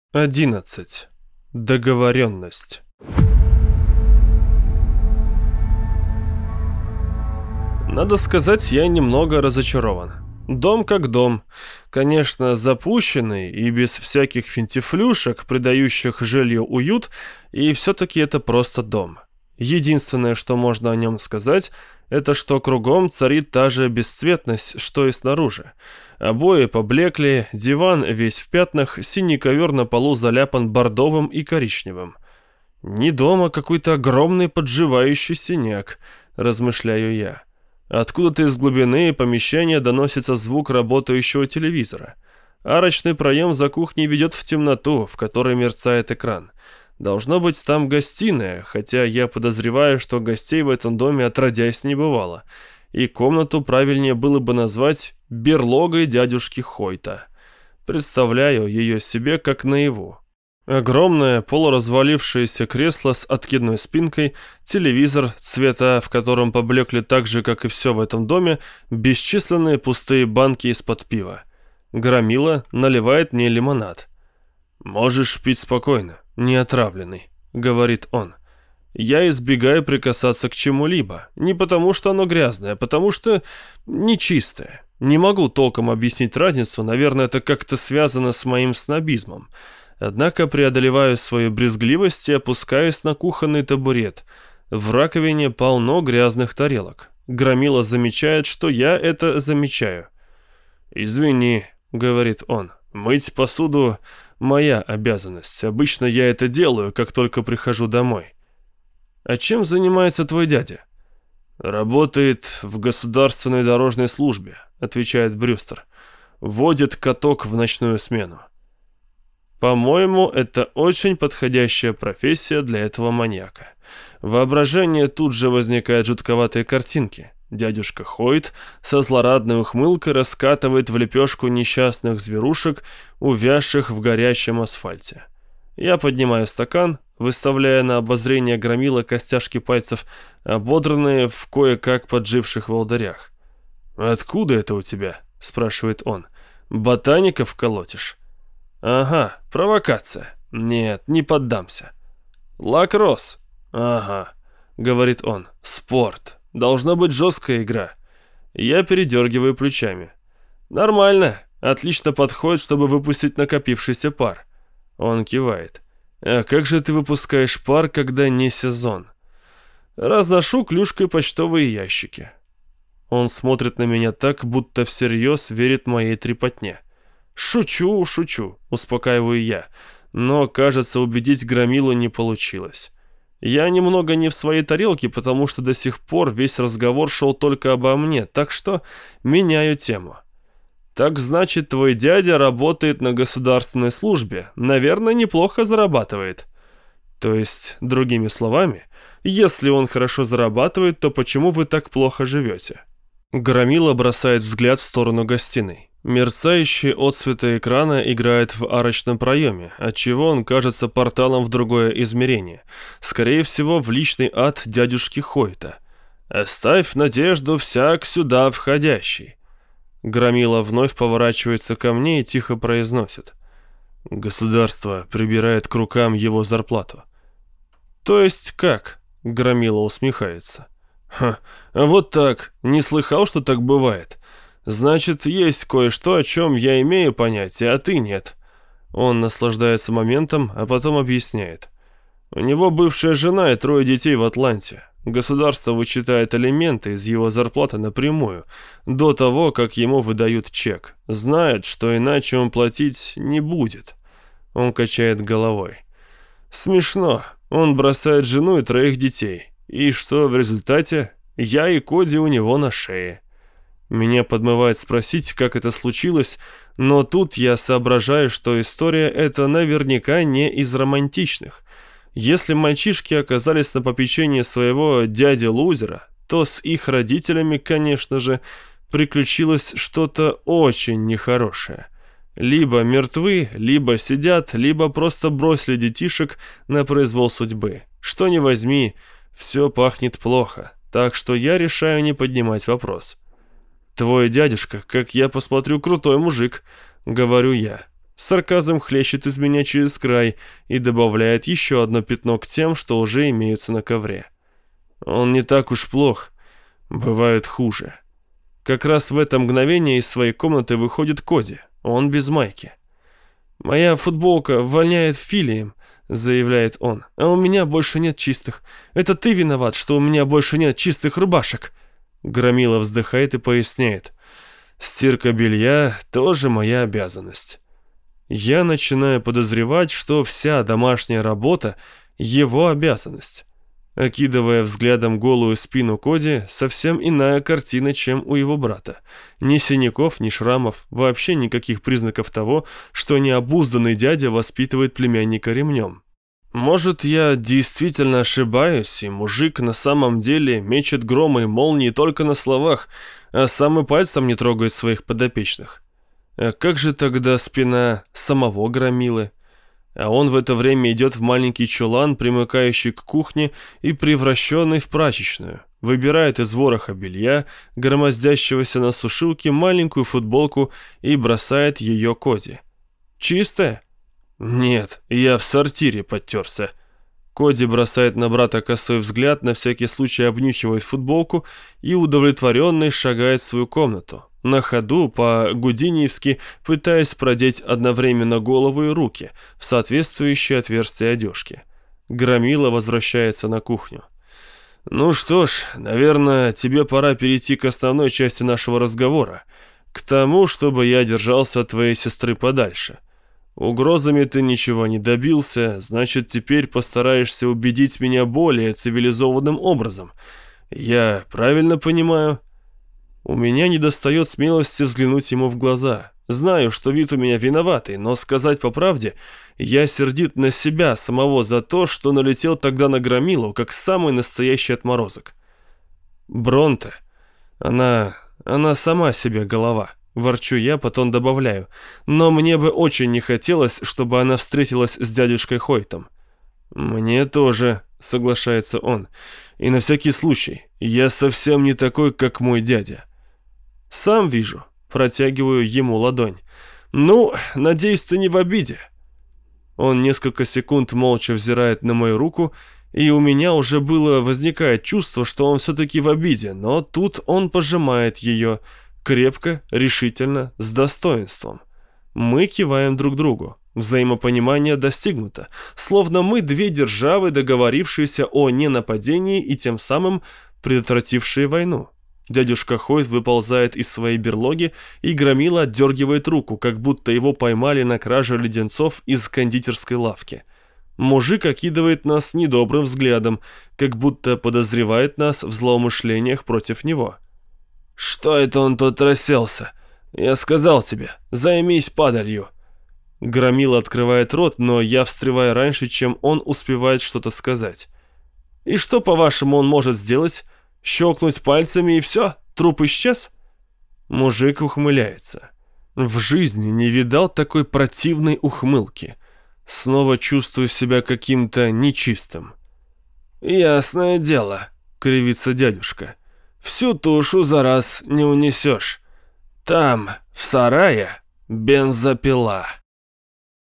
11. Договоренность. Надо сказать, я немного разочарован. Дом как дом. Конечно, запущенный и без всяких финтифлюшек, придающих жилью уют, и все-таки это просто дом. Единственное, что можно о нем сказать, это что кругом царит та же бесцветность, что и снаружи. Обои поблекли, диван весь в пятнах, синий ковер на полу заляпан бордовым и коричневым. Не дом, а какой-то огромный подживающий синяк, размышляю я. Откуда-то из глубины помещения доносится звук работающего телевизора. Арочный проем за кухней ведет в темноту, в которой мерцает экран. Должно быть там гостиная, хотя я подозреваю, что гостей в этом доме отродясь не бывало. И комнату правильнее было бы назвать берлогой дядюшки Хойта. Представляю ее себе как наяву. Огромное полуразвалившееся кресло с откидной спинкой, телевизор, цвета в котором поблекли так же, как и все в этом доме, бесчисленные пустые банки из-под пива. Громила наливает мне лимонад. «Можешь пить спокойно, не отравленный», — говорит он. Я избегаю прикасаться к чему-либо, не потому что оно грязное, а потому что нечистое. Не могу толком объяснить разницу, наверное, это как-то связано с моим снобизмом. Однако преодолеваю свою брезгливость и опускаюсь на кухонный табурет. В раковине полно грязных тарелок. Громила замечает, что я это замечаю. «Извини», — говорит он, — «мыть посуду — моя обязанность. Обычно я это делаю, как только прихожу домой». «А чем занимается твой дядя?» «Работает в государственной дорожной службе», — отвечает Брюстер. «Водит каток в ночную смену». По-моему, это очень подходящая профессия для этого маньяка. Воображение тут же возникают жутковатые картинки. Дядюшка Хойт со злорадной ухмылкой раскатывает в лепешку несчастных зверушек, увязших в горящем асфальте. Я поднимаю стакан, выставляя на обозрение громила костяшки пальцев, ободранные в кое-как подживших волдырях. «Откуда это у тебя?» – спрашивает он. «Ботаников колотишь?» «Ага, провокация. Нет, не поддамся». «Лакросс». «Ага», — говорит он, — «спорт. Должна быть жесткая игра». Я передергиваю плечами. «Нормально. Отлично подходит, чтобы выпустить накопившийся пар». Он кивает. «А как же ты выпускаешь пар, когда не сезон?» «Разношу клюшкой почтовые ящики». Он смотрит на меня так, будто всерьез верит моей трепотне. «Шучу, успокаиваю я, но, кажется, убедить громилу не получилось. Я немного не в своей тарелке, потому что до сих пор весь разговор шел только обо мне, так что меняю тему. Так значит, твой дядя работает на государственной службе, наверное, неплохо зарабатывает». То есть, другими словами, если он хорошо зарабатывает, то почему вы так плохо живете? Громила бросает взгляд в сторону гостиной. Мерцающие отсветы экрана играют в арочном проеме, отчего он кажется порталом в другое измерение. Скорее всего, в личный ад дядюшки Хойта. «Оставь надежду всяк сюда входящий». Громила вновь поворачивается ко мне и тихо произносит. «Государство прибирает к рукам его зарплату». «То есть как?» — Громила усмехается. «Ха, вот так. Не слыхал, что так бывает. Значит, есть кое-что, о чем я имею понятие, а ты нет». Он наслаждается моментом, а потом объясняет. У него бывшая жена и 3 детей в Атланте. Государство вычитает алименты из его зарплаты напрямую, до того, как ему выдают чек. Знает, что иначе он платить не будет. Он качает головой. Смешно. Он бросает жену и 3 детей. И что в результате? Я и Коди у него на шее. Меня подмывает спросить, как это случилось, но тут я соображаю, что история эта наверняка не из романтичных. Если мальчишки оказались на попечении своего дяди-лузера, то с их родителями, конечно же, приключилось что-то очень нехорошее. Либо мертвы, либо сидят, либо просто бросили детишек на произвол судьбы. Что ни возьми, все пахнет плохо, так что я решаю не поднимать вопрос. «Твой дядюшка, как я посмотрю, крутой мужик», — говорю я. Сарказм хлещет из меня через край и добавляет еще одно пятно к тем, что уже имеются на ковре. Он не так уж плох. Бывает хуже. Как раз в это мгновение из своей комнаты выходит Коди. Он без майки. «Моя футболка воняет филием», — заявляет он. «А у меня больше нет чистых. Это ты виноват, что у меня больше нет чистых рубашек». Громила вздыхает и поясняет. «Стирка белья тоже моя обязанность». Я начинаю подозревать, что вся домашняя работа — его обязанность. Окидывая взглядом голую спину Коди, совсем иная картина, чем у его брата. Ни синяков, ни шрамов, вообще никаких признаков того, что необузданный дядя воспитывает племянника ремнем. Может, я действительно ошибаюсь, и мужик на самом деле мечет громы и молнии только на словах, а сам и пальцем не трогает своих подопечных. А как же тогда спина самого Громилы? А он в это время идет в маленький чулан, примыкающий к кухне и превращенный в прачечную. Выбирает из вороха белья, громоздящегося на сушилке, маленькую футболку и бросает ее Коди. «Чистая?» «Нет, я в сортире подтерся». Коди бросает на брата косой взгляд, на всякий случай обнюхивает футболку и удовлетворенный шагает в свою комнату. На ходу, по-гудиньевски, пытаясь продеть одновременно голову и руки в соответствующее отверстие одежки. Громила возвращается на кухню. «Ну что ж, наверное, тебе пора перейти к основной части нашего разговора, к тому, чтобы я держался от твоей сестры подальше. Угрозами ты ничего не добился, значит, теперь постараешься убедить меня более цивилизованным образом. Я правильно понимаю?» У меня недостает смелости взглянуть ему в глаза. Знаю, что вид у меня виноватый, но сказать по правде, я сердит на себя самого за то, что налетел тогда на Громилу, как самый настоящий отморозок. Бронте, она сама себе голова. Ворчу я, потом добавляю. Но мне бы очень не хотелось, чтобы она встретилась с дядюшкой Хойтом. «Мне тоже», — соглашается он. «И на всякий случай, я совсем не такой, как мой дядя». «Сам вижу», — протягиваю ему ладонь. «Ну, надеюсь, ты не в обиде». Он несколько секунд молча взирает на мою руку, и у меня уже возникает чувство, что он все-таки в обиде, но тут он пожимает ее крепко, решительно, с достоинством. Мы киваем друг другу. Взаимопонимание достигнуто, словно мы две державы, договорившиеся о ненападении и тем самым предотвратившие войну. Дядюшка Хойт выползает из своей берлоги, и Громила отдергивает руку, как будто его поймали на краже леденцов из кондитерской лавки. Мужик окидывает нас недобрым взглядом, как будто подозревает нас в злоумышлениях против него. «Что это он тут расселся? Я сказал тебе, займись падалью». Громила открывает рот, но я встреваю раньше, чем он успевает что-то сказать. «И что, по-вашему, он может сделать? Щелкнуть пальцами и все? Труп исчез?» Мужик ухмыляется. В жизни не видал такой противной ухмылки. Снова чувствую себя каким-то нечистым. «Ясное дело», — кривится дядюшка. «Всю тушу за раз не унесешь. Там, в сарае, бензопила».